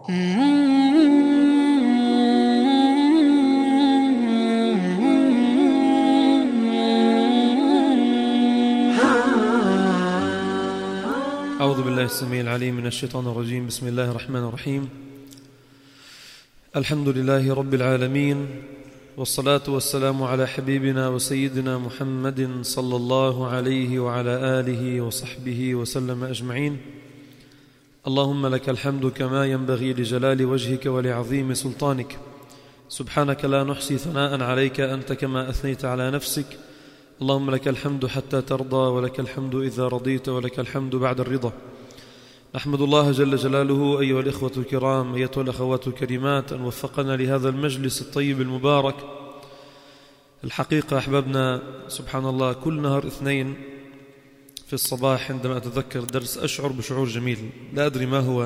أعوذ بالله السميع العليم من الشيطان الرجيم. بسم الله الرحمن الرحيم. الحمد لله رب العالمين، والصلاة والسلام على حبيبنا وسيدنا محمد صلى الله عليه وعلى آله وصحبه وسلم أجمعين. اللهم لك الحمد كما ينبغي لجلال وجهك ولعظيم سلطانك. سبحانك لا نحصي ثناء عليك أنت كما أثنيت على نفسك. اللهم لك الحمد حتى ترضى، ولك الحمد إذا رضيت، ولك الحمد بعد الرضا. نحمد الله جل جلاله أيها الإخوة الكرام، أيتها الأخوات الكريمات، أن وفقنا لهذا المجلس الطيب المبارك. الحقيقة أحبابنا، سبحان الله، كل نهار اثنين في الصباح عندما أتذكر درس أشعر بشعور جميل، لا أدري ما هو.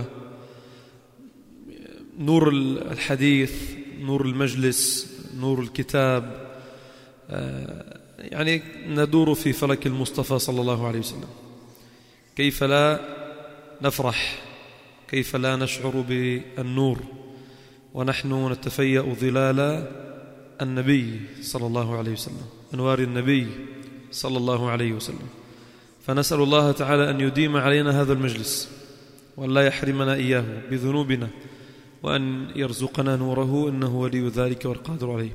نور الحديث، نور المجلس، نور الكتاب، يعني ندور في فلك المصطفى صلى الله عليه وسلم. كيف لا نفرح، كيف لا نشعر بالنور ونحن نتفيأ ظلال النبي صلى الله عليه وسلم، أنوار النبي صلى الله عليه وسلم. فنسأل الله تعالى أن يديم علينا هذا المجلس، وأن لا يحرمنا إياه بذنوبنا، وأن يرزقنا نوره، إنه ولي ذلك والقادر عليه.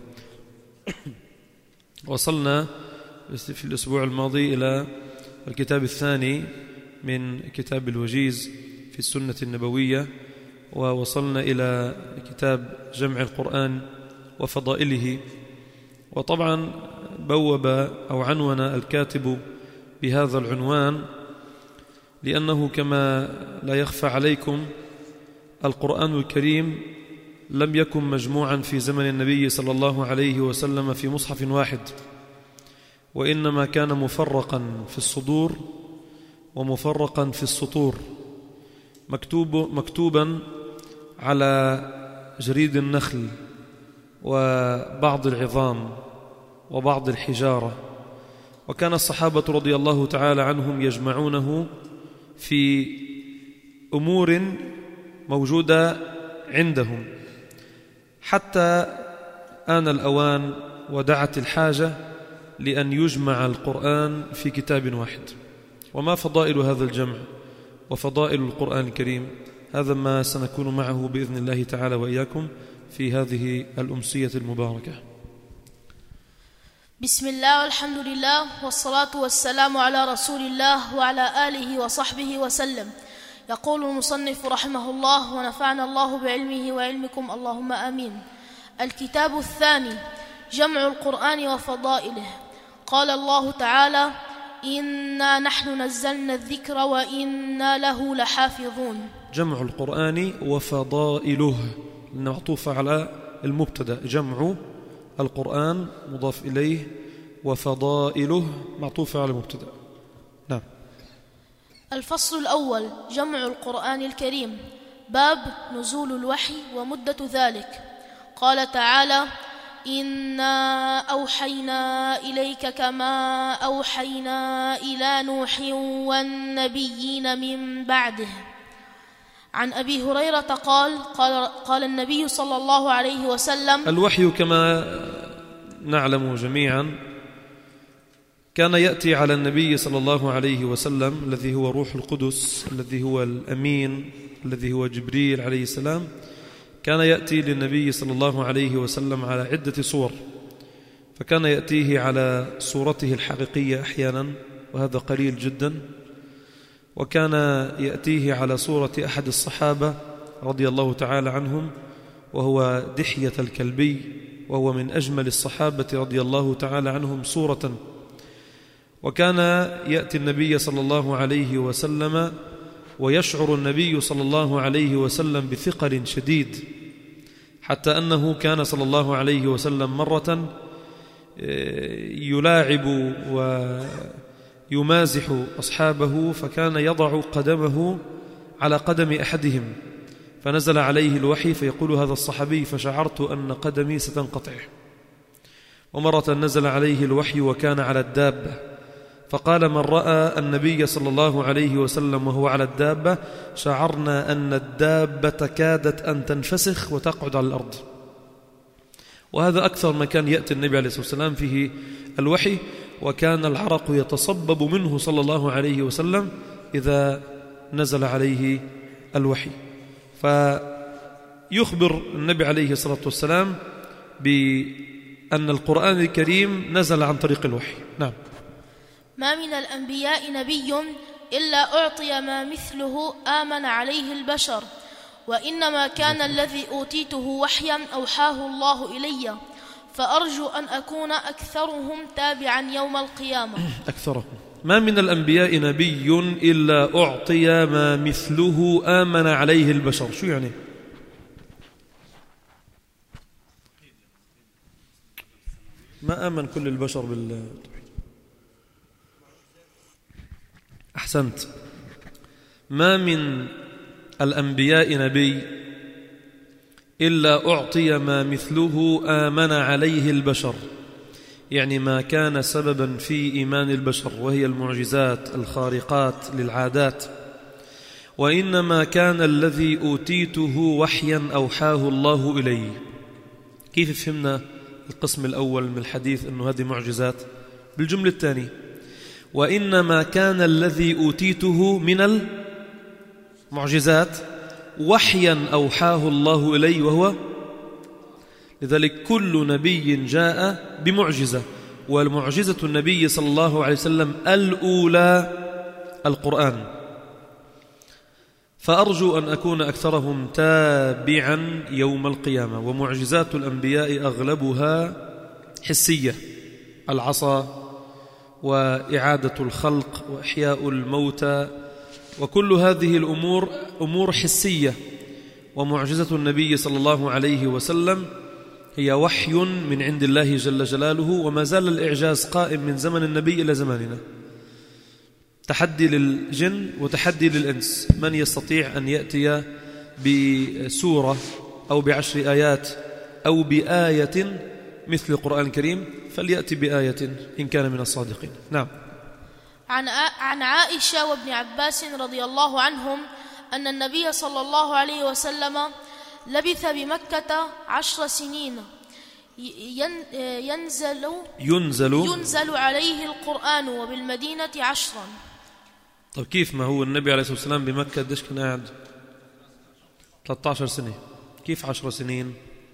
وصلنا في الأسبوع الماضي إلى الكتاب الثاني من كتاب الوجيز في السنة النبوية، ووصلنا إلى كتاب جمع القرآن وفضائله. وطبعا بوب أو عنون الكاتب بهذا العنوان لأنه كما لا يخفى عليكم القرآن الكريم لم يكن مجموعا في زمن النبي صلى الله عليه وسلم في مصحف واحد، وإنما كان مفرقا في الصدور ومفرقا في السطور، مكتوبا على جريد النخل وبعض العظام وبعض الحجارة. وكان الصحابة رضي الله تعالى عنهم يجمعونه في أمور موجودة عندهم، حتى آن الأوان ودعت الحاجة لأن يجمع القرآن في كتاب واحد. وما فضائل هذا الجمع وفضائل القرآن الكريم؟ هذا ما سنكون معه بإذن الله تعالى وإياكم في هذه الأمسية المباركة. بسم الله والحمد لله، والصلاة والسلام على رسول الله وعلى آله وصحبه وسلم. يقول المصنف رحمه الله، ونفعنا الله بعلمه وعلمكم اللهم آمين. الكتاب الثاني جمع القرآن وفضائله. قال الله تعالى: إنا نحن نزلنا الذكر وإنا له لحافظون. جمع القرآن وفضائله معطوف على المبتدأ، جمع القرآن مضاف إليه، وفضائله معطوف على المبتدأ. نعم. الفصل الأول جمع القرآن الكريم. باب نزول الوحي ومدة ذلك. قال تعالى: إنا أوحينا إليك كما أوحينا إلى نوح والنبيين من بعده. عن أبي هريرة قال النبي صلى الله عليه وسلم: الوحي كما نعلم جميعا كان يأتي على النبي صلى الله عليه وسلم، الذي هو روح القدس، الذي هو الأمين، الذي هو جبريل عليه السلام. كان يأتي للنبي صلى الله عليه وسلم على عدة صور، فكان يأتيه على صورته الحقيقية أحيانا، وهذا قليل جدا، وكان يأتيه على صورة أحد الصحابة رضي الله تعالى عنهم، وهو دحية الكلبي، وهو من أجمل الصحابة رضي الله تعالى عنهم صورة. وكان يأتي النبي صلى الله عليه وسلم ويشعر النبي صلى الله عليه وسلم بثقل شديد، حتى أنه كان صلى الله عليه وسلم مرة يلاعب ويمازح أصحابه، فكان يضع قدمه على قدم أحدهم، فنزل عليه الوحي فيقول هذا الصحابي: فشعرت أن قدمي ستنقطع. ومرة نزل عليه الوحي وكان على الدابة، فقال: من رأى النبي صلى الله عليه وسلم وهو على الدابة شعرنا أن الدابة كادت أن تنفسخ وتقعد على الأرض. وهذا أكثر ما كان يأتي النبي عليه الصلاة والسلام فيه الوحي، وكان العرق يتصبب منه صلى الله عليه وسلم إذا نزل عليه الوحي. فيخبر النبي عليه الصلاة والسلام بأن القرآن الكريم نزل عن طريق الوحي. نعم. ما من الأنبياء نبي إلا أعطي ما مثله آمن عليه البشر، وإنما كان الذي أوتيته وحيا أوحاه الله إلي، فأرجو أن أكون أكثرهم تابعا يوم القيامة. أكثرهم. ما من الأنبياء نبي إلا أعطي ما مثله آمن عليه البشر. شو يعني؟ ما آمن كل البشر بالتوحيد. أحسنت. ما من الأنبياء نبي إلا أعطي ما مثله آمن عليه البشر، يعني ما كان سببا في إيمان البشر، وهي المعجزات الخارقات للعادات. وإنما كان الذي أوتيته وحيا أوحاه الله إلي. كيف فهمنا القسم الأول من الحديث أنه هذه معجزات؟ بالجملة الثانية: وإنما كان الذي أوتيته من المعجزات وحيا أوحاه الله إلي، وهو لذلك كل نبي جاء بمعجزة، والمعجزة النبي صلى الله عليه وسلم الأولى القرآن. فأرجو أن أكون أكثرهم تابعا يوم القيامة. ومعجزات الأنبياء أغلبها حسية: العصا وإعادة الخلق وإحياء الموتى، وكل هذه الأمور أمور حسية. ومعجزة النبي صلى الله عليه وسلم هي وحي من عند الله جل جلاله، وما زال الإعجاز قائم من زمن النبي إلى زماننا. تحدي للجن وتحدي للإنس: من يستطيع أن يأتي بسورة أو ب10 آيات أو بآية مثل القرآن الكريم فليأتي بآية إن كان من الصادقين. نعم. عن عائشة وابن عباس رضي الله عنهم أن النبي صلى الله عليه وسلم لبث بمكة 10 سنين ينزل عليه القرآن، وبالمدينة 10. طب كيف؟ ما هو النبي عليه الصلاة والسلام بمكة قديش كان قاعد؟ 13 سنة. كيف 10 سنين؟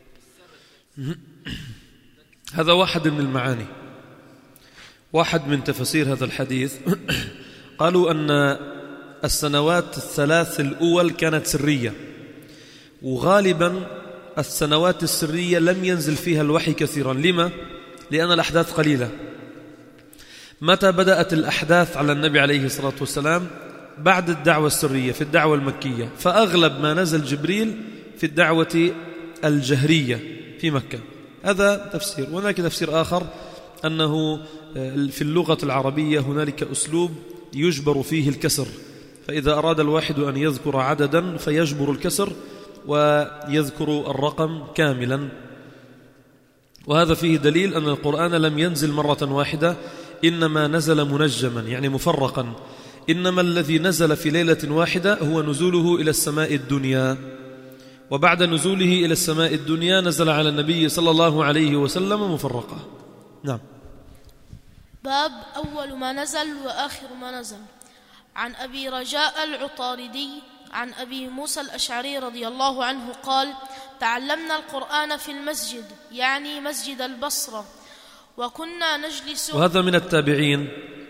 هذا واحد من المعاني، واحد من تفسير هذا الحديث. قالوا أن السنوات الثلاث الأول كانت سرية، وغالبا السنوات السرية لم ينزل فيها الوحي كثيرا. لما؟ لأن الأحداث قليلة. متى بدأت الأحداث على النبي عليه الصلاة والسلام؟ بعد الدعوة السرية في الدعوة المكية، فأغلب ما نزل جبريل في الدعوة الجهرية في مكة. هذا تفسير. وهناك تفسير آخر أنه في اللغة العربية هنالك أسلوب يجبر فيه الكسر، فإذا أراد الواحد أن يذكر عددا فيجبر الكسر ويذكر الرقم كاملا. وهذا فيه دليل أن القرآن لم ينزل مرة واحدة، إنما نزل منجما يعني مفرقا. إنما الذي نزل في ليلة واحدة هو نزوله إلى السماء الدنيا، وبعد نزوله إلى السماء الدنيا نزل على النبي صلى الله عليه وسلم مفرقة. نعم. باب أول ما نزل وآخر ما نزل. عن أبي رجاء العطاردي عن أبي موسى الأشعري رضي الله عنه قال: تعلمنا القرآن في المسجد، يعني مسجد البصرة، وكنا نجلس. وهذا من التابعين،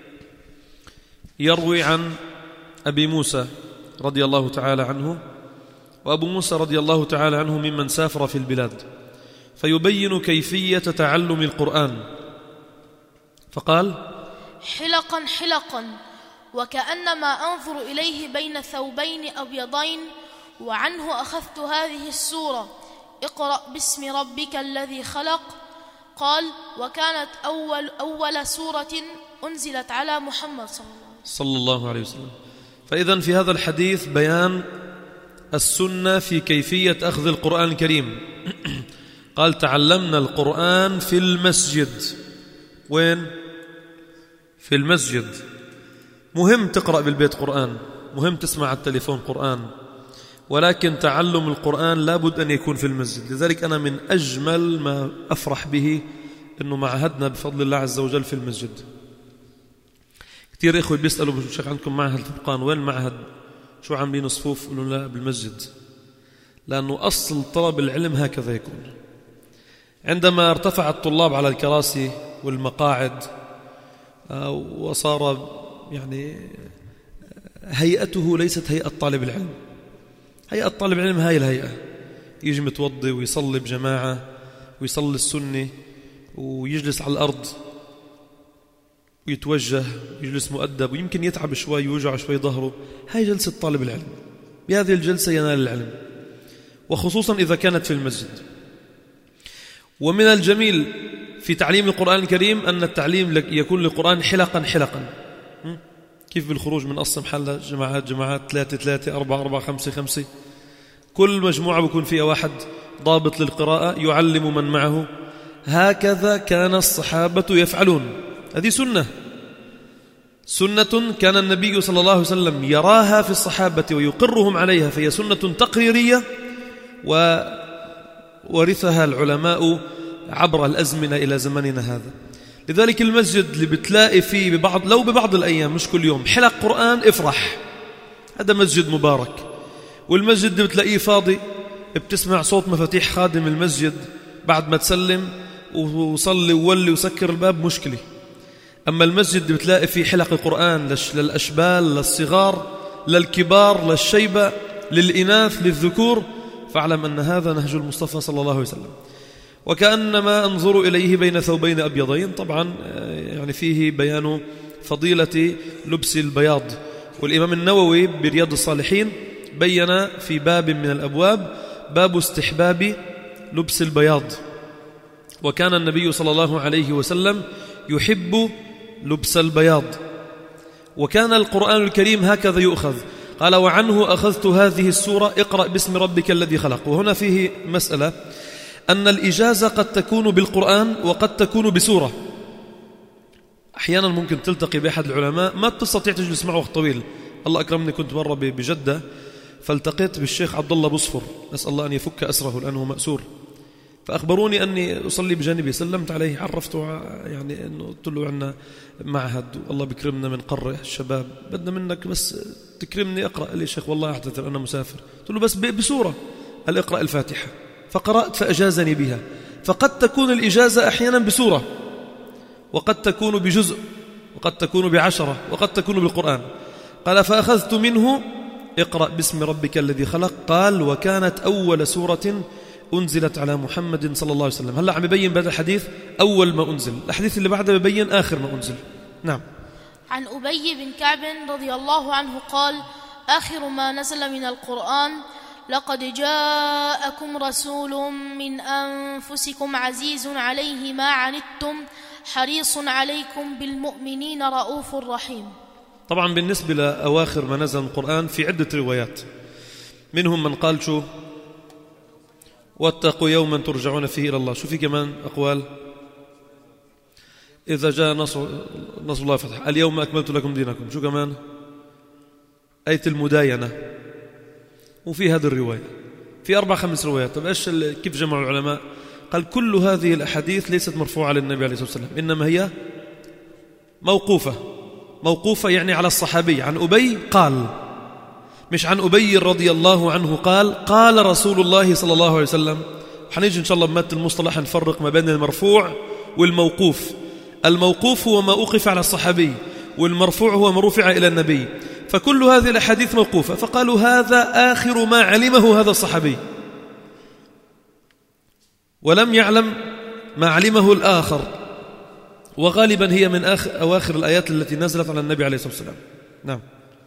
يروي عن أبي موسى رضي الله تعالى عنه. وأبو موسى رضي الله تعالى عنه ممن سافر في البلاد، فيبين كيفية تعلم القرآن، فقال: حلقا حلقا، وكأنما أنظر إليه بين ثوبين أبيضين، وعنه أخذت هذه السورة: اقرأ باسم ربك الذي خلق. قال: وكانت أول سورة أنزلت على محمد صلى الله عليه وسلم. فإذن في هذا الحديث بيان السنة في كيفية أخذ القرآن الكريم. قال: تعلمنا القرآن في المسجد. وين؟ في المسجد. مهم تقرأ بالبيت قرآن، مهم تسمع على التليفون قرآن، ولكن تعلم القرآن لابد أن يكون في المسجد. لذلك أنا من أجمل ما أفرح به أنه معهدنا بفضل الله عز وجل في المسجد. كثير إخوة بيسألوا شيخ عندكم معهد الفرقان، وين المعهد؟ شو عاملين صفوف؟ قلوا لا بالمسجد، لأنه أصل طلب العلم هكذا يكون. عندما ارتفع الطلاب على الكراسي والمقاعد وصار يعني هيئته ليست هيئة طالب العلم. هيئة طالب العلم هاي الهيئة، يجي متوضي ويصلي بجماعة ويصلي السنة ويجلس على الأرض ويتوجه ويجلس مؤدب، ويمكن يتعب شوي ويوجع شوي ظهره. هاي جلسة طالب العلم، بهذه الجلسة ينال العلم، وخصوصا إذا كانت في المسجد. ومن الجميل في تعليم القرآن الكريم أن التعليم يكون للقرآن حلقا حلقا، كيف بالخروج من أصل محل جماعات 3 4 5 5، كل مجموعة بيكون فيها واحد ضابط للقراءة يعلم من معه. هكذا كان الصحابة يفعلون. هذه سنة كان النبي صلى الله عليه وسلم يراها في الصحابة ويقرهم عليها، فهي سنة تقريرية وورثها العلماء عبر الأزمنة إلى زمننا هذا. لذلك المسجد اللي بتلاقي فيه ببعض الأيام مش كل يوم حلق قرآن، افرح، هذا مسجد مبارك. والمسجد اللي بتلاقيه فاضي بتسمع صوت مفاتيح خادم المسجد بعد ما تسلم وصلي وولي وسكر الباب، مشكلة. أما المسجد اللي بتلاقي فيه حلق القرآن للأشبال، للصغار، للكبار، للشيبة، للإناث، للذكور، فاعلم أن هذا نهج المصطفى صلى الله عليه وسلم. وكأنما أنظر إليه بين ثوبين أبيضين، طبعا يعني فيه بيان فضيلة لبس البياض. والإمام النووي برياض الصالحين بيّن في باب من الأبواب باب استحباب لبس البياض. وكان النبي صلى الله عليه وسلم يحب لبس البياض، وكان القرآن الكريم هكذا يؤخذ. قال: وعنه أخذت هذه السورة، اقرأ باسم ربك الذي خلق. وهنا فيه مسألة، أن الإجازة قد تكون بالقرآن وقد تكون بسورة. أحيانا ممكن تلتقي بأحد العلماء ما تستطيع تجلس معه وقت طويل. الله أكرمني، كنت مرة بجدة فالتقيت بالشيخ عبد الله بصفر، نسأل الله أن يفك أسره لأنه مأسور. فأخبروني أني أصلي بجانبي، سلمت عليه، عرفته يعني أنه قلت له عنا معهد والله بكرمنا من قرة الشباب، بدنا منك بس تكرمني أقرأ. قال لي: شيخ والله أعتذر أنا مسافر. قلت له: بس بسورة، قال: اقرأ الفاتحة. فقرأت فأجازني بها. فقد تكون الإجازة أحيانا بسورة، وقد تكون بجزء، وقد تكون ب10، وقد تكون بالقرآن. قال: فأخذت منه اقرأ باسم ربك الذي خلق. قال: وكانت أول سورة أنزلت على محمد صلى الله عليه وسلم. هلأ عم يبين بعد الحديث أول ما أنزل، الحديث اللي بعده يبين آخر ما أنزل. نعم. عن أبي بن كعب رضي الله عنه قال: آخر ما نزل من القرآن: لقد جاءكم رسول من أنفسكم عزيز عليه ما عنتم حريص عليكم بالمؤمنين رؤوف رحيم. طبعا بالنسبة لأواخر ما نزل القرآن في عدة روايات، منهم من قال شو: واتقوا يوما ترجعون فيه إلى الله. شو في كمان أقوال؟ إذا جاء نصر الله فتح، اليوم أكملت لكم دينكم. شو كمان؟ آية المداينة. وفي هذه الرواية في 4-5 روايات. طب إيش كيف جمعوا العلماء؟ قال: كل هذه الأحاديث ليست مرفوعة للنبي عليه الصلاة والسلام، إنما هي موقوفة يعني على الصحابي. عن أبي قال، مش عن أبي رضي الله عنه قال رسول الله صلى الله عليه وسلم. حنيجي إن شاء الله بمادة المصطلح نفرق ما بين المرفوع والموقوف. الموقوف هو ما أوقف على الصحابي، والمرفوع هو ما رفع إلى النبي. فكل هذه الأحاديث موقوفة، فقالوا هذا آخر ما علمه هذا الصحابي، ولم يعلم ما علمه الآخر. وغالبا هي من أواخر الآيات التي نزلت على النبي عليه الصلاة والسلام. نعم.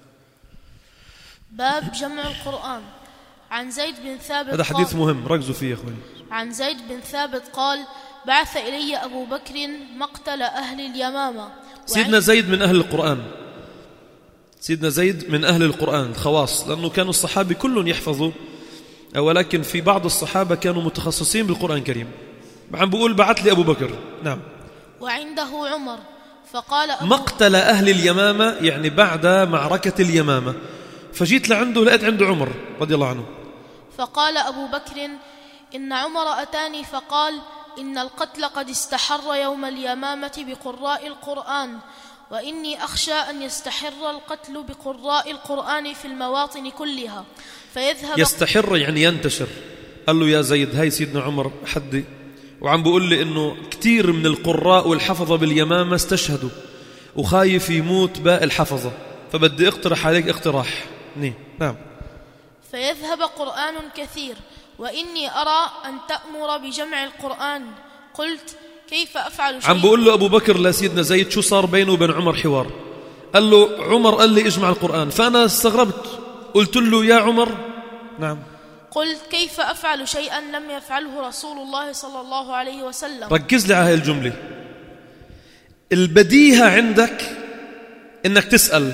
باب جمع القرآن. عن زيد بن ثابت، هذا حديث مهم ركزوا فيه يا أخواني. عن زيد بن ثابت قال: بعث إلي أبو بكر مقتل أهل اليمامة. سيدنا زيد من أهل القرآن، سيدنا زيد من أهل القرآن الخواص، لأنه كانوا الصحابة كلهم يحفظوا، ولكن في بعض الصحابة كانوا متخصصين بالقرآن الكريم. عم بقول: بعث لي أبو بكر. نعم. وعنده عمر، فقال مقتل أهل اليمامة، يعني بعد معركة اليمامة. فجيت لعنده لقيت عنده عمر رضي الله عنه. فقال أبو بكر: إن عمر أتاني فقال: إن القتل قد استحر يوم اليمامة بقراء القرآن، وإني أخشى أن يستحر القتل بقراء القرآن في المواطن كلها فيذهب. يستحر يعني ينتشر. قال له: يا زيد، هاي سيدنا عمر حدي وعم بقول لي إنه كتير من القراء والحفظة باليمامة استشهدوا وخايف يموت باقي الحفظة، فبدي اقترح عليك اقتراح. نعم. فيذهب قرآن كثير، وإني أرى أن تأمر بجمع القرآن. قلت: كيف أفعل شيء؟ عم بقول له أبو بكر لسيدنا زيد شو صار بينه وبين عمر حوار. قال له: عمر قال لي اجمع القرآن. فأنا استغربت، قلت له: يا عمر. نعم. قلت: كيف أفعل شيئا لم يفعله رسول الله صلى الله عليه وسلم؟ ركز لي على هاي الجملة. البديهة عندك إنك تسأل: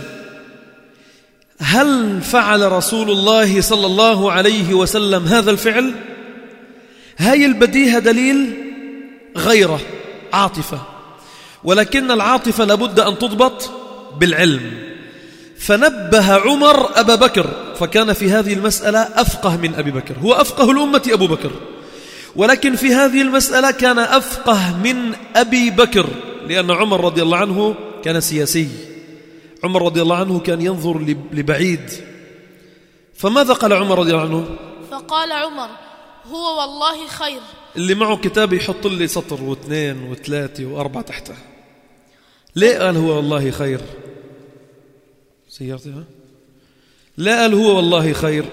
هل فعل رسول الله صلى الله عليه وسلم هذا الفعل؟ هاي البديهة دليل غيره، عاطفة، ولكن العاطفة لابد أن تضبط بالعلم. فنبه عمر أبا بكر، فكان في هذه المسألة أفقه من أبي بكر. هو أفقه الأمة أبو بكر، ولكن في هذه المسألة كان أفقه من أبي بكر، لأن عمر رضي الله عنه كان سياسي. عمر رضي الله عنه كان ينظر لبعيد. فماذا قال عمر رضي الله عنه؟ فقال عمر: هو والله خير. اللي معه كتاب يحط لي سطر واثنين وثلاثة وأربعة تحته. ليه قال هو والله خير؟ سيارتي ها؟ لا قال هو والله خير.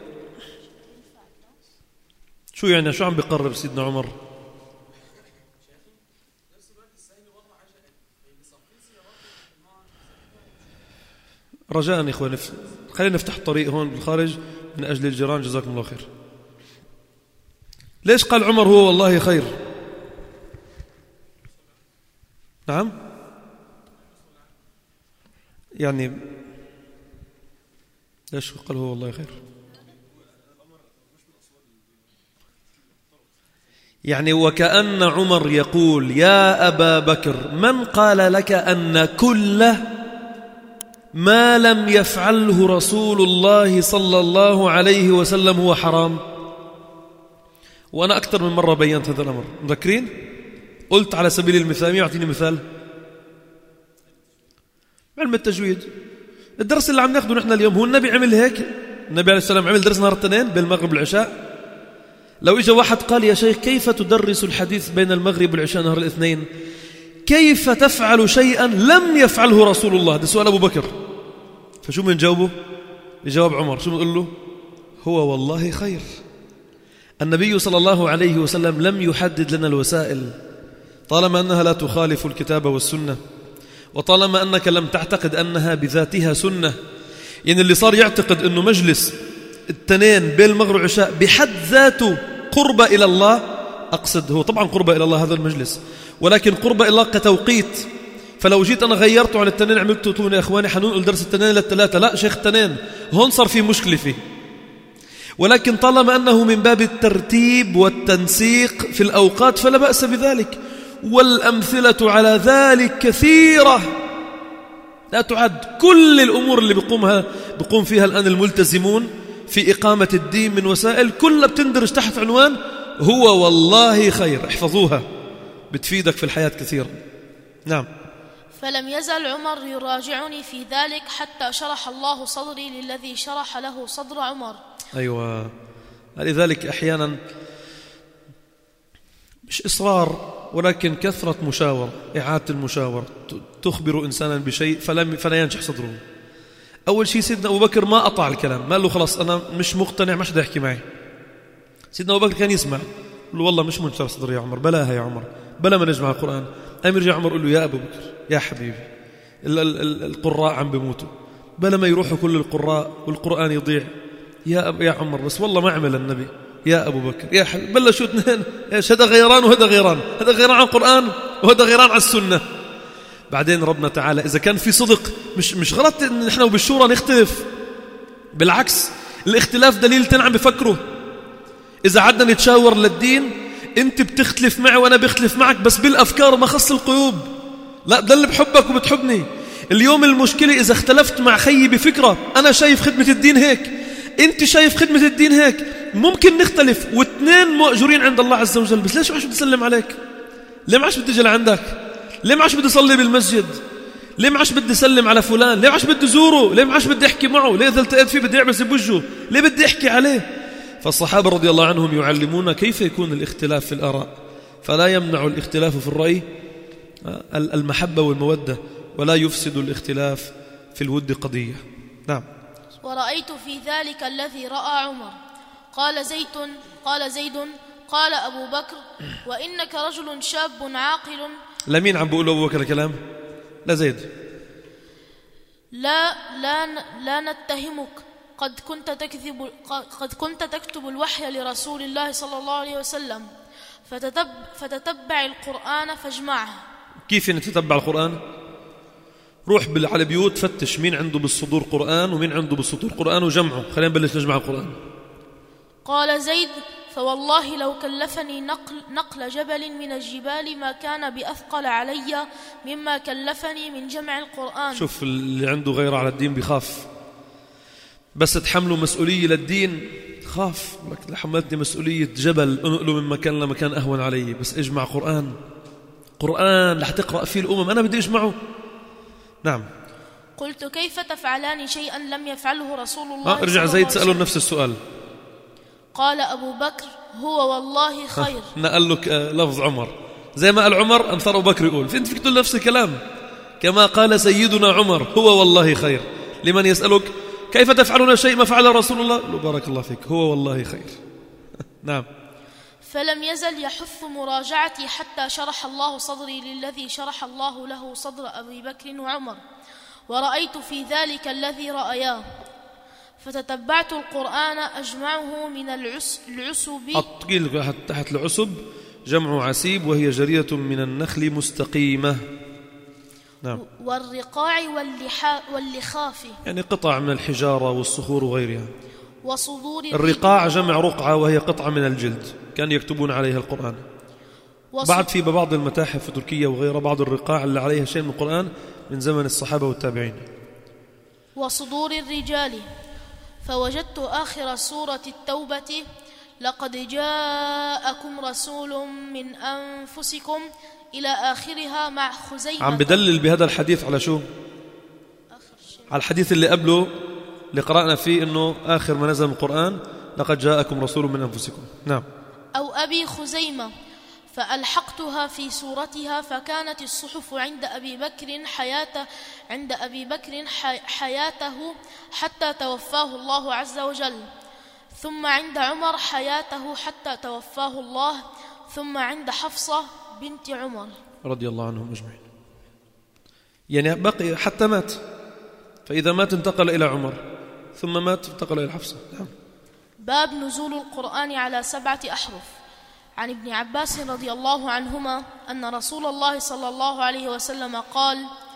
شو يعني؟ شو عم بيقرر سيدنا عمر؟ رجاء إخواني، خلينا نفتح الطريق هون بالخارج من أجل الجيران، جزاكم الله خير. ليش قال عمر هو والله خير؟ نعم، يعني ليش قال هو والله خير؟ يعني وكأن عمر يقول: يا أبا بكر، من قال لك أن كل ما لم يفعله رسول الله صلى الله عليه وسلم هو حرام؟ وأنا أكثر من مرة بيّنت هذا الأمر، مذكرين؟ قلت على سبيل المثال، يعطيني مثال علم التجويد. الدرس اللي عم ناخده نحن اليوم، هو النبي عمل هيك؟ النبي عليه السلام عمل درس نهار الاثنين بين المغرب والعشاء؟ لو إجا واحد قال: يا شيخ، كيف تدرس الحديث بين المغرب والعشاء نهار الاثنين؟ كيف تفعل شيئا لم يفعله رسول الله؟ ده سؤال أبو بكر. فشو من جاوبه؟ يجاوب عمر، شو بنقول له؟ هو والله خير. النبي صلى الله عليه وسلم لم يحدد لنا الوسائل طالما أنها لا تخالف الكتاب والسنة، وطالما أنك لم تعتقد أنها بذاتها سنة. يعني اللي صار يعتقد أنه مجلس التنين بين المغرب والعشاء بحد ذاته قربة إلى الله، أقصد هو طبعا قربة إلى الله هذا المجلس، ولكن قربة إلى الله كتوقيت. فلو جيت أنا غيرته عن التنين، عملته طولنا يا إخواني حننقل درس التنين للثلاثة، لا شيخ التنين هون صار في مشكلة فيه. ولكن طالما أنه من باب الترتيب والتنسيق في الأوقات فلا بأس بذلك، والأمثلة على ذلك كثيرة لا تعد. كل الأمور اللي بيقوم فيها الآن الملتزمون في إقامة الدين من وسائل كلها بتندرج تحت عنوان هو والله خير. احفظوها، بتفيدك في الحياة كثيرا. نعم. فلم يزل عمر يراجعني في ذلك حتى شرح الله صدري للذي شرح له صدر عمر. أيوة، لذلك أحيانا مش إصرار ولكن كثرة مشاورة، إعادة المشاورة تخبر إنسانا بشيء فلا ينجح صدره. أول شيء سيدنا أبو بكر ما قطع الكلام، ما قال له خلاص أنا مش مقتنع، مش بدي أحكي معي. سيدنا أبو بكر كان يسمع، قال له والله مش منشر صدري يا عمر، بلاها يا عمر، بلا ما نجمع القرآن. أم يرجع عمر يقول له: يا أبو بكر يا حبيبي، القراء عم بيموتوا، بلا ما يروحوا كل القراء والقرآن يضيع. يا عمر بس والله ما عمل النبي. يا أبو بكر يا حبيبي، بلشوا اثنين، ايش هذا غيران وهذا غيران، هذا غيران عن القرآن وهذا غيران عن السنة. بعدين ربنا تعالى إذا كان في صدق، مش غلط إن نحن وبالشورى نختلف، بالعكس الاختلاف دليل عم بفكروا. إذا عدنا نتشاور للدين، أنت بتختلف معي وأنا بختلف معك بس بالأفكار ما خص القلوب. لا، ده اللي بحبك وبتحبني. اليوم المشكلة إذا اختلفت مع خيي بفكرة، أنا شايف خدمة الدين هيك، أنت شايف خدمة الدين هيك، ممكن نختلف واثنين مؤجورين عند الله عز وجل، بس ليش ما عادش بدي أسلم عليك؟ ليه ما عادش بدي أجي لعندك؟ ليه ما عادش بدي أصلي بالمسجد؟ ليه ما عادش بدي أسلم على فلان؟ ليه ما عادش بدي أزوره؟ ليه ما عادش بدي أحكي معه؟ ليه إذا التقيت فيه بدي أعبس بوجهه؟ ليه بدي أحكي عليه؟ فالصحابة رضي الله عنهم يعلمون كيف يكون الاختلاف في الآراء، فلا يمنع الاختلاف في الرأي المحبة والمودة، ولا يفسد الاختلاف في الود قضية. نعم. ورأيت في ذلك الذي رأى عمر. قال زيد قال أبو بكر: وإنك رجل شاب عاقل. لمين عم بقول أبو بكر الكلام؟ لا زيد. لا نتهمك، قد كنت تكتب الوحي لرسول الله صلى الله عليه وسلم، فتتبع القرآن فاجمعه. كيف نتتبع القرآن؟ روح على بيوت فتش مين عنده بالصدور قرآن ومين عنده بالصدور قرآن وجمعه. خلينا نبلش نجمع القرآن. قال زيد: فوالله لو كلفني نقل جبل من الجبال ما كان بأثقل علي مما كلفني من جمع القرآن. شوف اللي عنده غير على الدين بيخاف، بس تحملوا مسؤولية للدين خاف. لك حملتني مسؤولية جبل أنقله من مكان لمكان أهون علي، بس اجمع قرآن رح تقرأ فيه الأمم، أنا بدي اجمعه. نعم. قلت: كيف تفعلان شيئا لم يفعله رسول الله؟ ارجع زيد سأله نفس السؤال. قال أبو بكر: هو والله خير. نقل لك لفظ عمر زي ما قال عمر أنصر أبو بكر يقول، فأنت فيك تقول نفس الكلام كما قال سيدنا عمر: هو والله خير. لمن يسألك كيف تفعلون شيء ما فعل رسول الله؟ بارك الله فيك، هو والله خير. نعم. فلم يزل يحث مراجعتي حتى شرح الله صدري للذي شرح الله له صدر أبي بكر وعمر، ورأيت في ذلك الذي رأياه، فتتبعت القرآن أجمعه من العسب. أطقيل تحت العسب جمع عسيب، وهي جرية من النخل مستقيمة. نعم. والرقاع واللخاف، يعني قطع من الحجارة والصخور وغيرها. وصدور الرقاع جمع رقعة، وهي قطعة من الجلد كانوا يكتبون عليها القرآن. بعد في بعض المتاحف في تركيا وغيرها بعض الرقاع اللي عليها شيء من القرآن من زمن الصحابة والتابعين. وصدور الرجال، فوجدت آخر سورة التوبة: لقد جاءكم رسول من أنفسكم إلى آخرها، مع خزيمة. عم بدلل بهذا الحديث على شو؟ على الحديث اللي قبله اللي قرأنا فيه إنه آخر ما نزل من القرآن لقد جاءكم رسول من أنفسكم. نعم. أو أبي خزيمة، فألحقتها في سورتها، فكانت الصحف عند أبي بكر حياته حتى توفاه الله عز وجل، ثم عند عمر حياته حتى توفاه الله، ثم عند حفصة بنت عمر رضي الله عنهم أجمعين. يعني بقي حتى مات، فإذا مات انتقل إلى عمر، ثم مات انتقل إلى حفصة. نعم. باب نزول القرآن على 7 أحرف. عن ابن عباس رضي الله عنهما أن رسول الله صلى الله عليه وسلم قال: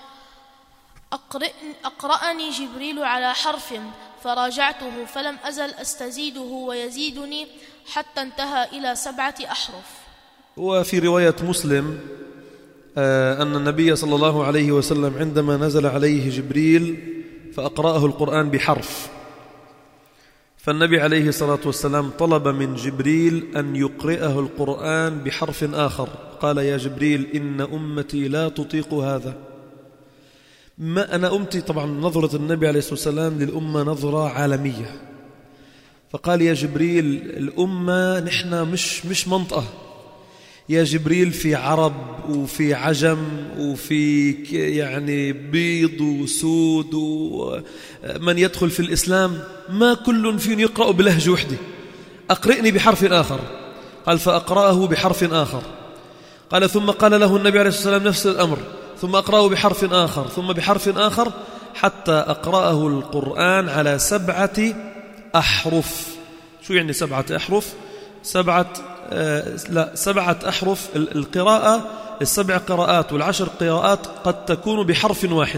أقرأني جبريل على حرف فراجعته فلم أزل أستزيده ويزيدني حتى انتهى إلى 7 أحرف. وفي رواية مسلم أن النبي صلى الله عليه وسلم عندما نزل عليه جبريل فأقرأه القرآن بحرف، فالنبي عليه الصلاة والسلام طلب من جبريل أن يقرئه القرآن بحرف آخر، قال: يا جبريل إن أمتي لا تطيق هذا. ما أنا أمتي، طبعا نظرة النبي عليه الصلاة والسلام للأمة نظرة عالمية، فقال: يا جبريل الأمة نحن مش منطقة، يا جبريل في عرب وفي عجم وفي يعني بيض وسود ومن يدخل في الإسلام، ما كل فيهم يقرأ بلهجة وحدة، أقرئني بحرف آخر. قال: فأقرأه بحرف آخر. قال: ثم قال له النبي عليه الصلاة والسلام نفس الأمر، ثم أقرأه بحرف آخر، ثم بحرف آخر، حتى أقرأه القرآن على 7 أحرف. شو يعني 7 أحرف؟ 7 أحرف. القراءة 7 قراءات وال10 قراءات قد تكون بحرف واحد.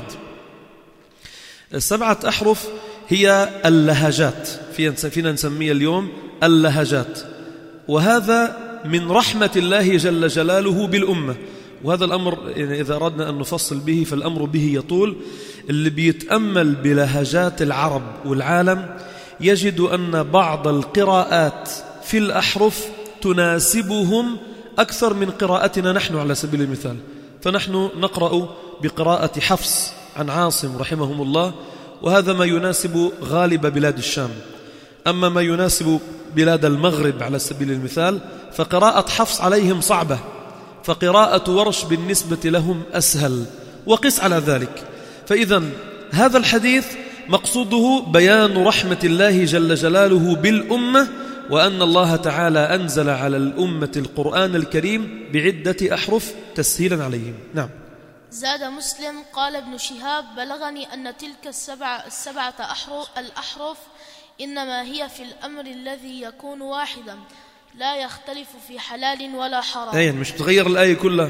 7 أحرف هي اللهجات، فينا نسميها اليوم اللهجات، وهذا من رحمة الله جل جلاله بالأمة، وهذا الأمر يعني إذا أردنا أن نفصل به فالأمر به يطول. اللي بيتأمل بلهجات العرب والعالم يجد أن بعض القراءات في الأحرف تناسبهم أكثر من قراءتنا نحن على سبيل المثال. فنحن نقرأ بقراءة حفص عن عاصم رحمهم الله، وهذا ما يناسب غالب بلاد الشام. أما ما يناسب بلاد المغرب على سبيل المثال فقراءة حفص عليهم صعبة، فقراءة ورش بالنسبة لهم أسهل، وقس على ذلك. فإذا هذا الحديث مقصوده بيان رحمة الله جل جلاله بالأمة، وأن الله تعالى أنزل على الأمة القرآن الكريم بعدة أحرف تسهيلا عليهم. نعم. زاد مسلم قال ابن شهاب بلغني أن تلك السبعة الأحرف إنما هي في الأمر الذي يكون واحدا لا يختلف في حلال ولا حرام. يعني مش تغير الآية كلها،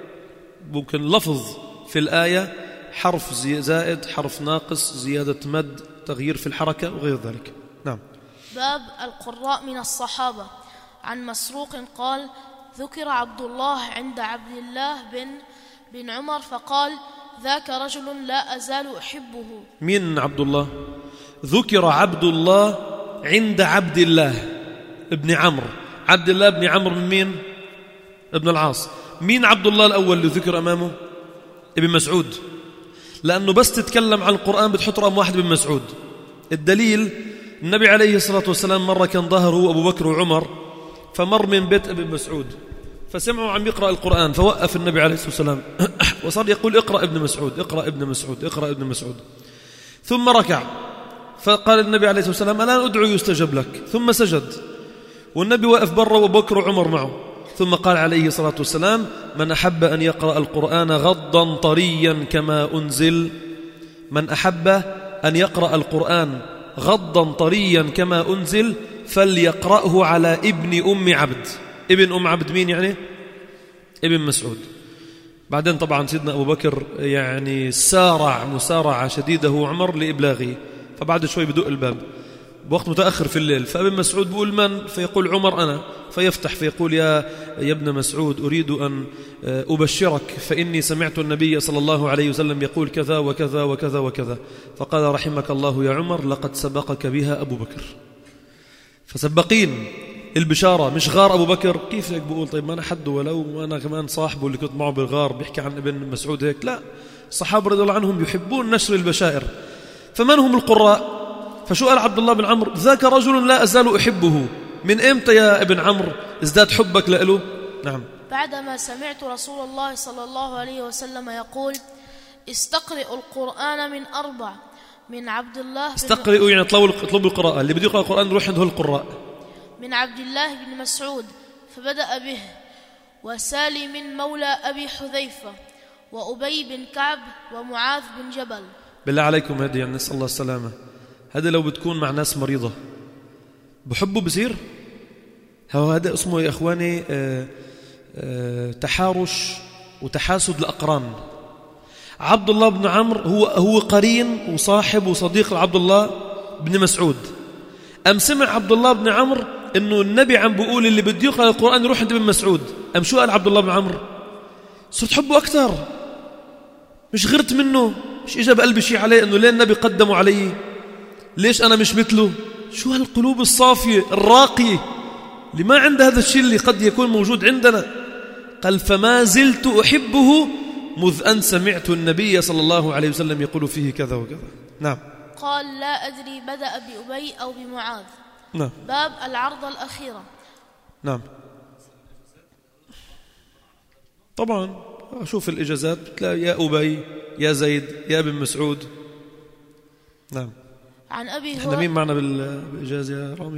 ممكن لفظ في الآية حرف زائد، حرف ناقص، زيادة مد، تغيير في الحركة وغير ذلك. نعم. باب القراء من الصحابة. عن مسروق قال ذكر عبد الله عند عبد الله بن عمر فقال ذاك رجل لا أزال أحبه. من عبد الله؟ ذكر عبد الله عند عبد الله ابن عمرو. عبد الله بن عمرو من مين؟ ابن العاص. مين عبد الله الأول اللي ذكر أمامه؟ ابن مسعود، لأنه بس تتكلم عن القرآن بتحط رقم واحد ابن مسعود. الدليل النبي عليه الصلاة والسلام مرة كان ظهره أبو بكر وعمر، فمر من بيت ابن مسعود فسمعوا عم يقرأ القرآن، فوقف النبي عليه الصلاة والسلام وصار يقول اقرأ ابن مسعود، اقرأ ابن مسعود، اقرأ ابن مسعود. ثم ركع فقال النبي عليه الصلاة والسلام ألا أدعو يستجب لك، ثم سجد والنبي واقف برا وأبو بكر وعمر معه. ثم قال عليه الصلاة والسلام من أحب أن يقرأ القرآن غضا طريا كما أنزل، من أحب أن يقرأ القرآن غضا طريا كما أنزل فليقرأه على ابن أم عبد. ابن أم عبد مين يعني؟ ابن مسعود. بعدين طبعا سيدنا أبو بكر يعني سارع مسارعة شديدة هو عمر لإبلاغه، فبعد شوي بدق الباب بوقت متأخر في الليل، فابن مسعود بيقول من؟ فيقول عمر أنا، فيفتح فيقول يا ابن مسعود أريد أن أبشرك فإني سمعت النبي صلى الله عليه وسلم يقول كذا وكذا وكذا وكذا. فقال رحمك الله يا عمر لقد سبقك بها أبو بكر. فسبقين البشارة، مش غار أبو بكر. كيف هيك بقول طيب ما أنا حد ولو وأنا كمان صاحبه اللي كنت معه بالغار بيحكي عن ابن مسعود هيك؟ لا، الصحابة رضي الله عنهم يحبون نشر البشائر. فمن هم القراء؟ فشو قال عبد الله بن عمرو؟ ذاك رجل لا أزال أحبه. من إمتى يا ابن عمرو ازداد حبك لإله؟ نعم. بعدما سمعت رسول الله صلى الله عليه وسلم يقول استقرئوا القرآن من أربع، من عبد الله استقرئوا يعني اطلبوا القراءة، اللي بده يقرأ القرآن يروح عنده القراء. من عبد الله بن مسعود فبدأ به، وسالم مولى أبي حذيفة، وأبي بن كعب، ومعاذ بن جبل. بالله عليكم هذه يعني نسأل الله السلامة، هذا لو بتكون مع ناس مريضة بحبه بصير؟ هذا اسمه يا إخواني تحارش وتحاسد الأقران. عبد الله بن عمرو هو قرين وصاحب وصديق لعبد الله بن مسعود. أم سمع عبد الله بن عمرو إنه النبي عم بيقول اللي بده يقرأ القرآن يروح عند ابن مسعود. أم شو قال عبد الله بن عمرو؟ صرت حبه أكثر، مش غرت منه، مش إجا بقلبي شيء عليه إنه ليه النبي قدموا علي، ليش أنا مش مثله. شو هالقلوب الصافية الراقية اللي ما عندها هذا الشيء اللي قد يكون موجود عندنا. قال فما زلت أحبه مذ أن سمعت النبي صلى الله عليه وسلم يقول فيه كذا وكذا. نعم. قال لا أدري بدأ بأبي أو بمعاذ. نعم. باب العرض الأخيرة. نعم. طبعا أشوف الإجازات بتلاقي يا أبي يا زيد يا ابن مسعود. نعم. عن أبي احنا مين معنا بالإجازة يا رامي؟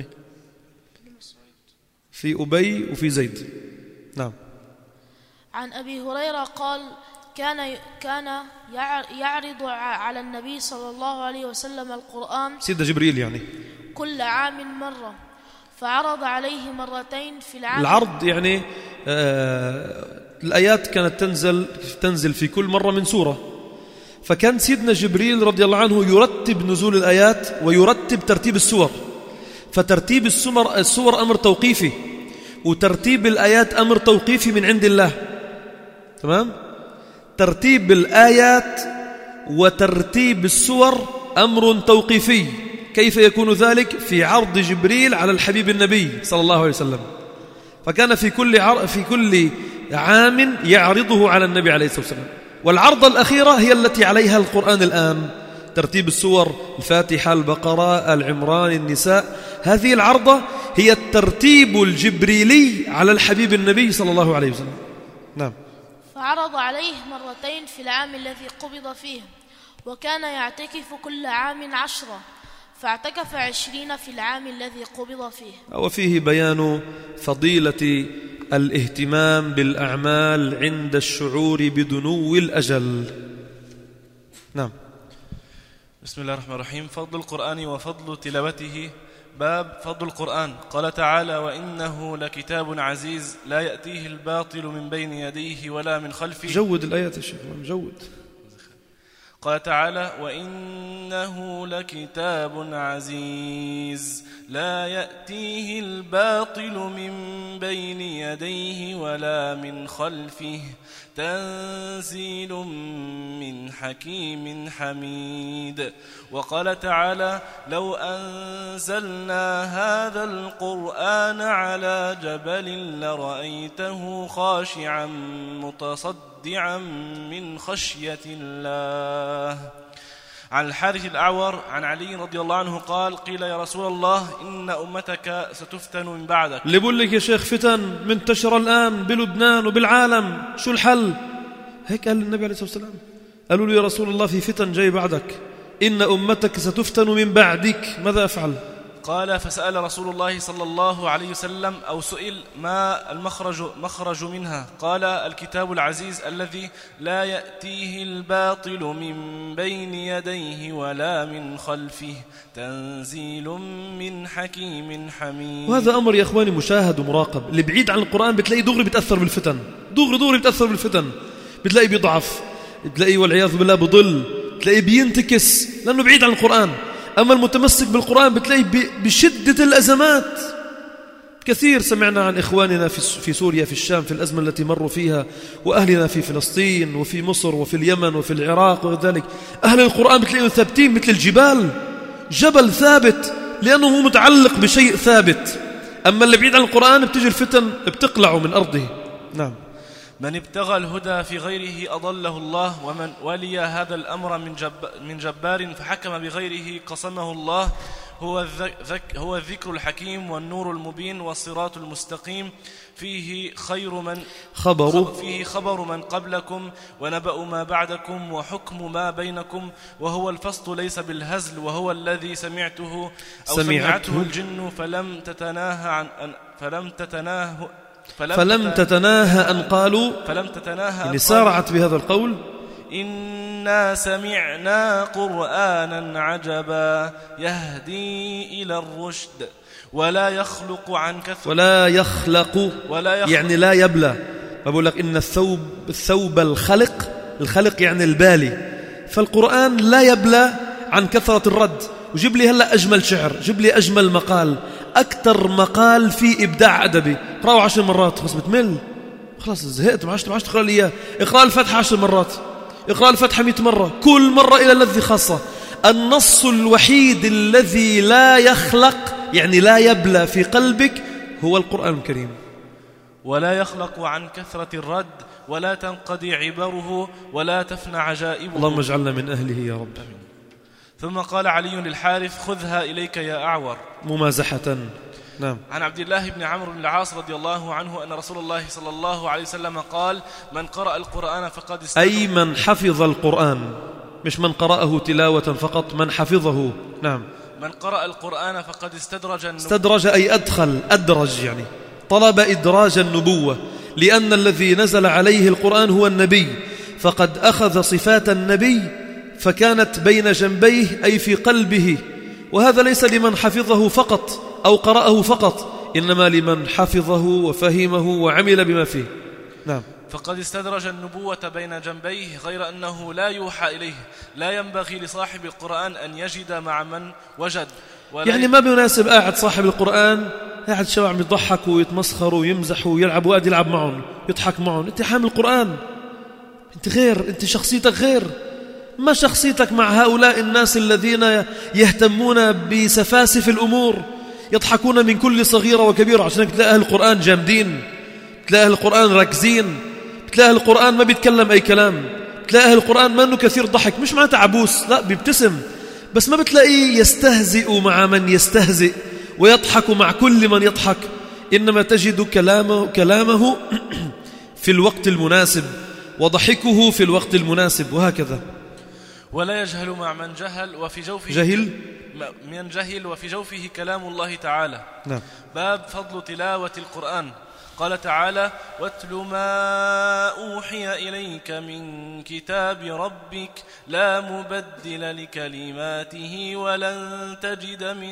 في أبي وفي زيد. نعم. عن أبي هريرة قال كان يعرض على النبي صلى الله عليه وسلم القرآن سيدنا جبريل يعني كل عام مرة، فعرض عليه مرتين في العام. العرض يعني الآيات كانت تنزل في كل مرة من سورة، فكان سيدنا جبريل رضي الله عنه يرتب نزول الآيات ويرتب ترتيب السور. فترتيب السور أمر توقيفي، وترتيب الآيات أمر توقيفي من عند الله. تمام؟ ترتيب الآيات وترتيب السور أمر توقيفي. كيف يكون ذلك؟ في عرض جبريل على الحبيب النبي صلى الله عليه وسلم، فكان في كل عام يعرضه على النبي عليه الصلاة والسلام. والعرضة الأخيرة هي التي عليها القرآن الآن، ترتيب السور: الفاتحة، البقرة، العمران، النساء. هذه العرضة هي الترتيب الجبريلي على الحبيب النبي صلى الله عليه وسلم. نعم. فعرض عليه مرتين في العام الذي قبض فيه، وكان يعتكف كل عام 10، فاعتكف 20 في العام الذي قبض فيه. وفيه بيان فضيلة الاهتمام بالأعمال عند الشعور بدنو الأجل. نعم. بسم الله الرحمن الرحيم. فضل القرآن وفضل تلاوته. باب فضل القرآن. قال تعالى: وإنه لكتاب عزيز لا يأتيه الباطل من بين يديه ولا من خلفه. جود الآيات يا شيخ، جود. قال تعالى: وإنه لكتاب عزيز لا يأتيه الباطل من بين يديه ولا من خلفه تنزيل من حكيم حميد. وقال تعالى: لو أنزلنا هذا القرآن على جبل لرأيته خاشعا متصدعا من خشية الله. عن الحارث الأعور عن علي رضي الله عنه قال: قيل يا رسول الله إن أمتك ستفتن من بعدك. اللي بقول لك يا شيخ فتن منتشرة الآن بلبنان وبالعالم، شو الحل؟ هيك قال النبي عليه الصلاة والسلام، قالوا له يا رسول الله في فتن جاي بعدك، إن أمتك ستفتن من بعدك، ماذا أفعل؟ قال: فسأل رسول الله صلى الله عليه وسلم أو سئل: ما المخرج منها؟ قال: الكتاب العزيز الذي لا يأتيه الباطل من بين يديه ولا من خلفه تنزيل من حكيم حميد. وهذا أمر يا أخواني مشاهد ومراقب. اللي بعيد عن القرآن بتلاقي دغري بتأثر بالفتن، دغري بتأثر بالفتن، بتلاقي بيضعف، بتلاقي والعياذ بالله بضل، بتلاقي بينتكس لأنه بعيد عن القرآن. أما المتمسك بالقرآن بتلاقي بشدة الأزمات. كثير سمعنا عن إخواننا في سوريا، في الشام، في الأزمة التي مروا فيها، وأهلنا في فلسطين وفي مصر وفي اليمن وفي العراق وغير ذلك. أهل القرآن بتلاقيهم ثابتين مثل الجبال، جبل ثابت لأنه هو متعلق بشيء ثابت. أما اللي بعيد عن القرآن بتجي الفتن بتقلعه من أرضه. نعم. من ابتغى الهدى في غيره أضله الله، ومن ولي هذا الأمر من جبار فحكم بغيره قسمه الله. هو الذكر الحكيم والنور المبين والصراط المستقيم، فيه خبر من قبلكم ونبأ ما بعدكم وحكم ما بينكم، وهو الفصل ليس بالهزل، وهو الذي سمعته الجن فلم تتناهى أن قالوا يعني سارعت بهذا القول: إنا سمعنا قرآنا عجبا يهدي إلى الرشد ولا يخلق عن كثرة. ولا يخلق يعني لا يبلى. بقول لك إن الثوب الخلق يعني البالي، فالقرآن لا يبلى عن كثرة الرد. وجيب لي هلأ أجمل شعر، جيب لي أجمل مقال، أكثر مقال في إبداع أدبي، اقرأه 10 مرات خلاص بتمل، خلاص زهقت، ما عادش تقرأ لي إياه. اقرأ الفتحة 10 مرات، اقرأ الفتحة 100 مرة، كل مرة إلى لذة خاصة. النص الوحيد الذي لا يخلق يعني لا يبلى في قلبك هو القرآن الكريم. ولا يخلق عن كثرة الرد ولا تنقضي عبره ولا تفنى عجائبه. اللهم اجعلنا من أهله يا رب. ثم قال علي للحارث: خذها إليك يا أعور، ممازحة. نعم. عن عبد الله بن عمرو بن العاص رضي الله عنه أن رسول الله صلى الله عليه وسلم قال: من قرأ القرآن فقد أي من حفظ القرآن، مش من قرأه تلاوة فقط، من حفظه. نعم. من قرأ القرآن فقد استدرج أي أدرج يعني طلب إدراج النبوة، لأن الذي نزل عليه القرآن هو النبي، فقد أخذ صفات النبي فكانت بين جنبيه أي في قلبه. وهذا ليس لمن حفظه فقط أو قرأه فقط، إنما لمن حفظه وفهمه وعمل بما فيه. نعم. فقد استدرج النبوة بين جنبيه، غير أنه لا يوحى إليه. لا ينبغي لصاحب القرآن أن يجد مع من وجد، يعني ما بيناسب قاعد صاحب القرآن قاعد شوع يضحكوا ويتمسخروا ويمزحوا ويلعبوا، وقاعد يلعب معهم يضحك معهم. انت حامل القرآن، أنت غير، أنت شخصيتك غير، ما شخصيتك مع هؤلاء الناس الذين يهتمون بسفاسف الأمور، يضحكون من كل صغيرة وكبيرة. عشان تلاقي أهل القرآن جامدين، تلاقي أهل القرآن راكزين، تلاقي أهل القرآن ما بيتكلم أي كلام، تلاقي أهل القرآن ما أنه كثير ضحك، مش معناته عبوس، لا بيبتسم، بس ما بتلاقيه يستهزئ مع من يستهزئ ويضحك مع كل من يضحك، إنما تجد كلامه في الوقت المناسب وضحكه في الوقت المناسب، وهكذا. ولا يجهل مع من جهل وفي جوفه من جهل وفي جوفه كلام الله تعالى. نعم. باب فضل تلاوة القرآن. قال تعالى: واتل ما أوحي إليك من كتاب ربك لا مبدل لكلماته ولن تجد من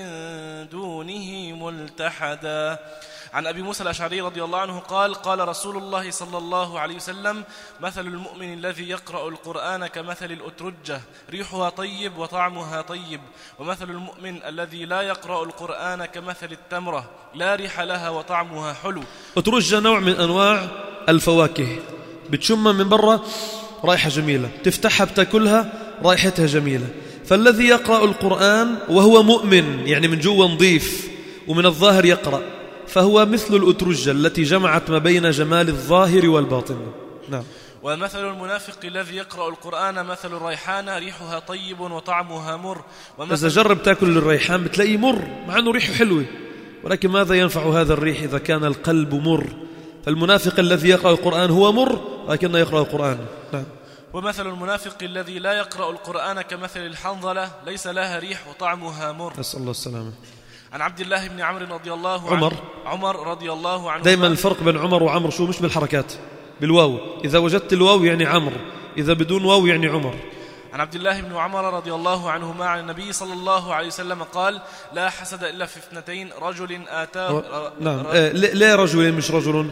دونه ملتحدا. عن أبي موسى الأشعري رضي الله عنه قال: قال رسول الله صلى الله عليه وسلم: مثل المؤمن الذي يقرأ القرآن كمثل الأترجة ريحها طيب وطعمها طيب، ومثل المؤمن الذي لا يقرأ القرآن كمثل التمرة لا ريح لها وطعمها حلو. أترجة نوع من أنواع الفواكه، بتشمها من برا رائحة جميلة، تفتحها بتاكلها رائحتها جميلة. فالذي يقرأ القرآن وهو مؤمن، يعني من جوا نظيف ومن الظاهر يقرأ، فهو مثل الأترجة التي جمعت ما بين جمال الظاهر والباطن. نعم. ومثل المنافق الذي يقرأ القرآن مثل الريحانة ريحها طيب وطعمها مر. إذا جرب تأكل الريحان بتلاقيه مر مع أنه ريحه حلوة، ولكن ماذا ينفع هذا الريح إذا كان القلب مر؟ فالمنافق الذي يقرأ القرآن هو مر لكنه يقرأ القرآن. نعم. ومثل المنافق الذي لا يقرأ القرآن كمثل الحنظلة ليس لها ريح وطعمها مر. نسأل الله السلامة. عن عبد الله بن عمرو رضي الله عنه عمر رضي الله عنه. دائما الفرق بين عمر وعمر شو؟ مش بالحركات، بالواو. إذا وجدت الواو يعني عمرو، إذا بدون واو يعني عمر. عن عبد الله بن عمر رضي الله عنهما عن النبي صلى الله عليه وسلم قال: لا حسد إلا في اثنتين، رجل آتاه نعم. ليه رجل مش رجل؟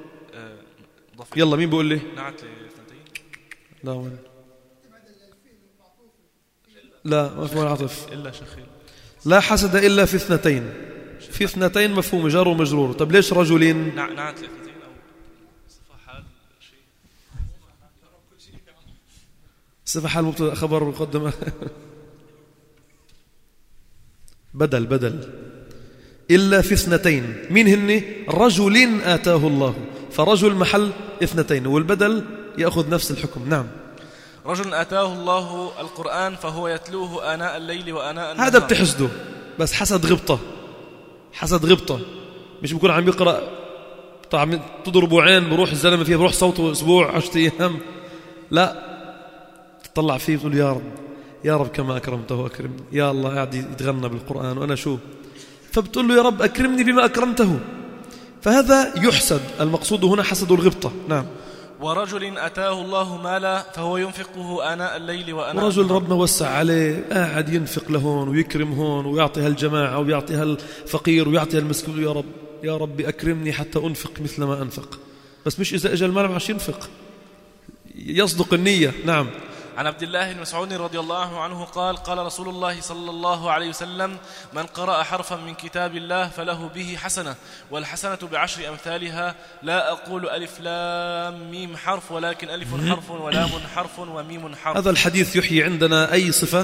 يلا مين بيقول لي؟ نعت اثنتين. لا وين؟ لا ما في عطف إلا شخيل. لا حسد إلا في اثنتين، في اثنتين مفهوم جار ومجرور. طب ليش رجلين؟ نعت اثنتين أو صفة حال شيء. صفة حال مبتدأ خبر مقدم بدل إلا في اثنتين. مين هن؟ رجل آتاه الله، فرجل محل اثنتين والبدل يأخذ نفس الحكم. نعم. رجل آتاه الله القرآن فهو يتلوه آناء الليل وآناء النهار. هذا بتحسده بس حسد غبطة، مش بيكون عم يقرأ طبعا تضربوا عين بروح الزلمة فيها بروح صوته أسبوع 10 أيام، لا تطلع فيه تقول يا رب كما أكرمته أكرمني، يا الله قاعد يتغنى بالقرآن وأنا شو، فبتقول له يا رب أكرمني بما أكرمته، فهذا يحسد. المقصود هنا حسد الغبطة. نعم. ورجل أتاه الله مالا فهو ينفقه آناء الليل وآناء ورجل ربنا وسع عليه قاعد ينفق لهون ويكرم هون ويعطي هالجماعة ويعطي هالفقير ويعطي هالمسكين، يا رب أكرمني حتى أنفق مثل ما أنفق، بس مش إذا أجل المال معش ينفق، يصدق النية. نعم. عن عبد الله بن مسعود رضي الله عنه قال: قال رسول الله صلى الله عليه وسلم: من قرأ حرفا من كتاب الله فله به حسنة، والحسنة بعشر أمثالها، لا أقول ألف لام ميم حرف، ولكن ألف حرف ولام حرف وميم حرف. هذا الحديث يحيي عندنا أي صفة؟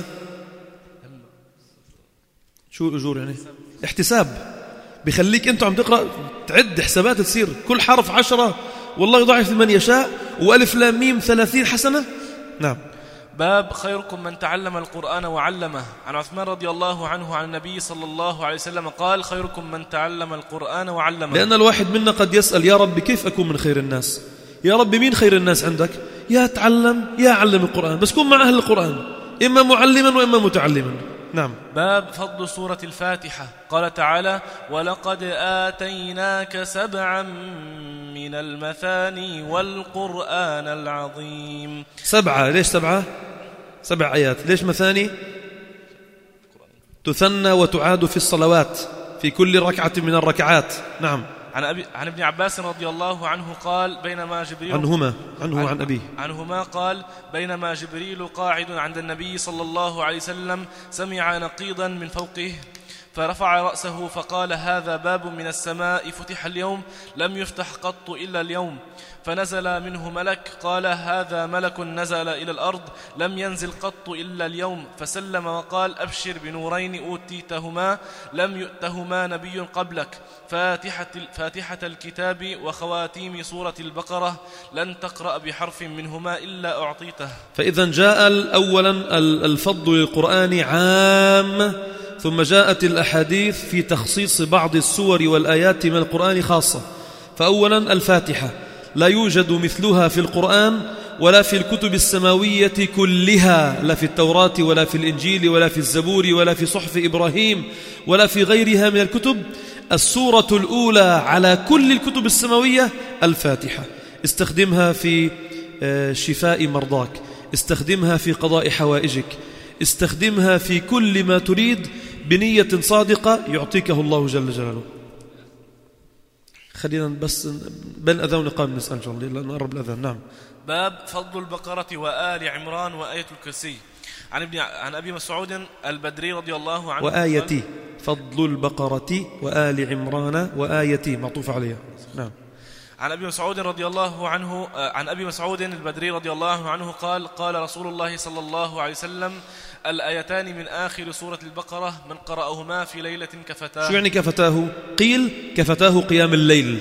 شو الأجور يعني؟ احتساب، بيخليك أنت عم تقرأ تعد حسابات تصير كل حرف 10 والله يضاعف لمن يشاء، وألف لام ميم 30 حسنة. نعم. باب خيركم من تعلم القرآن وعلمه. عن عثمان رضي الله عنه عن النبي صلى الله عليه وسلم قال: خيركم من تعلم القرآن وعلمه. لأن الواحد منا قد يسأل: يا رب كيف أكون من خير الناس؟ يا رب مين خير الناس عندك؟ يا تعلم يا علم القرآن، بس كن مع أهل القرآن، إما معلما وإما متعلما. نعم. باب فضل سورة الفاتحة. قال تعالى: ولقد آتيناك 7 من المثاني والقرآن العظيم. 7 ليش 7؟ 7 آيات. ليش مثاني؟ تثنى وتعاد في الصلوات في كل ركعة من الركعات. نعم. عن ابن عباس رضي الله عنه قال: بينما جبريل عن أبيه عنهما قال: بينما جبريل قاعد عند النبي صلى الله عليه وسلم سمع نقيضا من فوقه فرفع رأسه فقال: هذا باب من السماء فتح اليوم لم يفتح قط إلا اليوم. فنزل منه ملك قال: هذا ملك نزل إلى الأرض لم ينزل قط إلا اليوم. فسلم وقال: أبشر بنورين أوتيتهما لم يؤتهما نبي قبلك، فاتحة الكتاب وخواتيم سورة البقرة، لن تقرأ بحرف منهما إلا أعطيته. فإذا جاء أولا الفضل للقرآن عام، ثم جاءت الأحاديث في تخصيص بعض السور والآيات من القرآن خاصة. فأولا الفاتحة لا يوجد مثلها في القرآن ولا في الكتب السماوية كلها، لا في التوراة ولا في الإنجيل ولا في الزبور ولا في صحف إبراهيم ولا في غيرها من الكتب. السورة الأولى على كل الكتب السماوية الفاتحة. استخدمها في شفاء مرضاك، استخدمها في قضاء حوائجك، استخدمها في كل ما تريد بنية صادقة يعطيكه الله جل جلاله. خلينا بس بين أذان ونقام نسأل شاء الله لأن نقرب الأذان. نعم. باب فضل البقرة وآل عمران وآية الكرسي. عن أبي مسعود البدري رضي الله عنه وآيتي فضل البقرة وآل عمران وآيتي معطوف عليها. نعم. عن أبي مسعود رضي الله عنه عن أبي مسعود البدري رضي الله عنه قال: قال رسول الله صلى الله عليه وسلم: الآيتان من آخر سورة البقرة من قرأهما في ليلة كفتاه. شو يعني كفتاه؟ قيل كفتاه قيام الليل،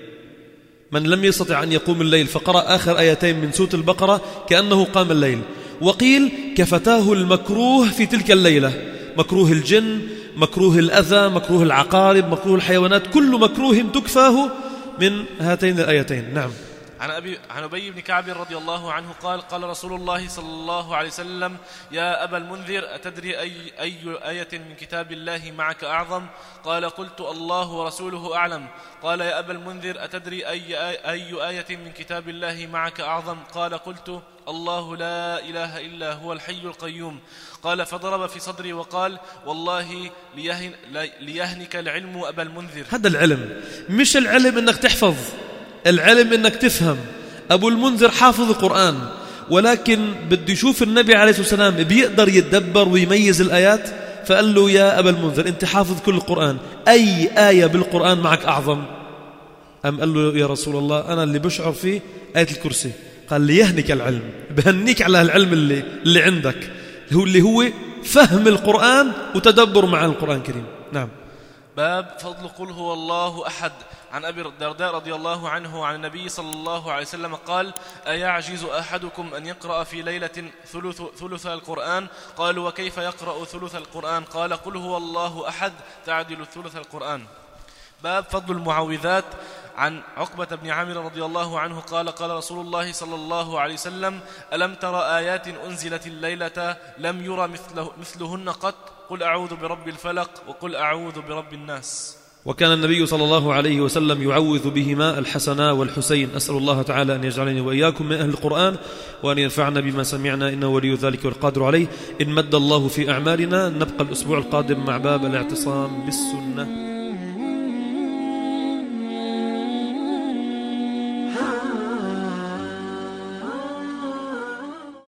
من لم يستطع أن يقوم الليل فقرأ آخر آيتين من سورة البقرة كأنه قام الليل. وقيل كفتاه المكروه في تلك الليلة، مكروه الجن، مكروه الأذى، مكروه العقارب، مكروه الحيوانات، كل مكروه تكفاه من هاتين الآيتين. نعم. عن أبي بن كعب رضي الله عنه قال: قال رسول الله صلى الله عليه وسلم: يا أبا المنذر، أتدري أي آية من كتاب الله معك أعظم؟ قال: قلت: الله ورسوله أعلم. قال: يا أبا المنذر، أتدري أي آية من كتاب الله معك أعظم؟ قال: قلت: الله لا إله إلا هو الحي القيوم. قال: فضرب في صدري وقال: والله ليهنك العلم أبا المنذر. هذا العلم، مش العلم أنك تحفظ، العلم أنك تفهم. أبو المنذر حافظ القرآن، ولكن بده يشوف النبي عليه الصلاة والسلام بيقدر يتدبر ويميز الآيات، فقال له: يا أبا المنذر، أنت حافظ كل القرآن، أي آية بالقرآن معك أعظم؟ أم قال له: يا رسول الله، أنا اللي بشعر فيه آية الكرسي. قال: ليهنك العلم، بهنيك على العلم اللي عندك، اللي هو فهم القرآن وتدبر مع القرآن الكريم. نعم. باب فضل قل هو الله أحد. عن أبي الدرداء رضي الله عنه عن النبي صلى الله عليه وسلم قال: أيعجز أحدكم أن يقرأ في ليلة ثلث القرآن؟ قالوا: وكيف يقرأ ثلث القرآن؟ قال: قل هو الله أحد تعدل ثلث القرآن. باب فضل المعوذات. عن عقبة بن عامر رضي الله عنه قال: قال رسول الله صلى الله عليه وسلم: ألم تر آيات أنزلت الليلة لم يرى مثلهن قط؟ قل أعوذ برب الفلق وقل أعوذ برب الناس. وكان النبي صلى الله عليه وسلم يعوذ بهما الحسن والحسين. أسأل الله تعالى أن يجعلني وإياكم من أهل القرآن، وأن ينفعنا بما سمعنا، إنه ولي ذلك والقادر عليه. إن مد الله في أعمالنا نبقى الأسبوع القادم مع باب الاعتصام بالسنة.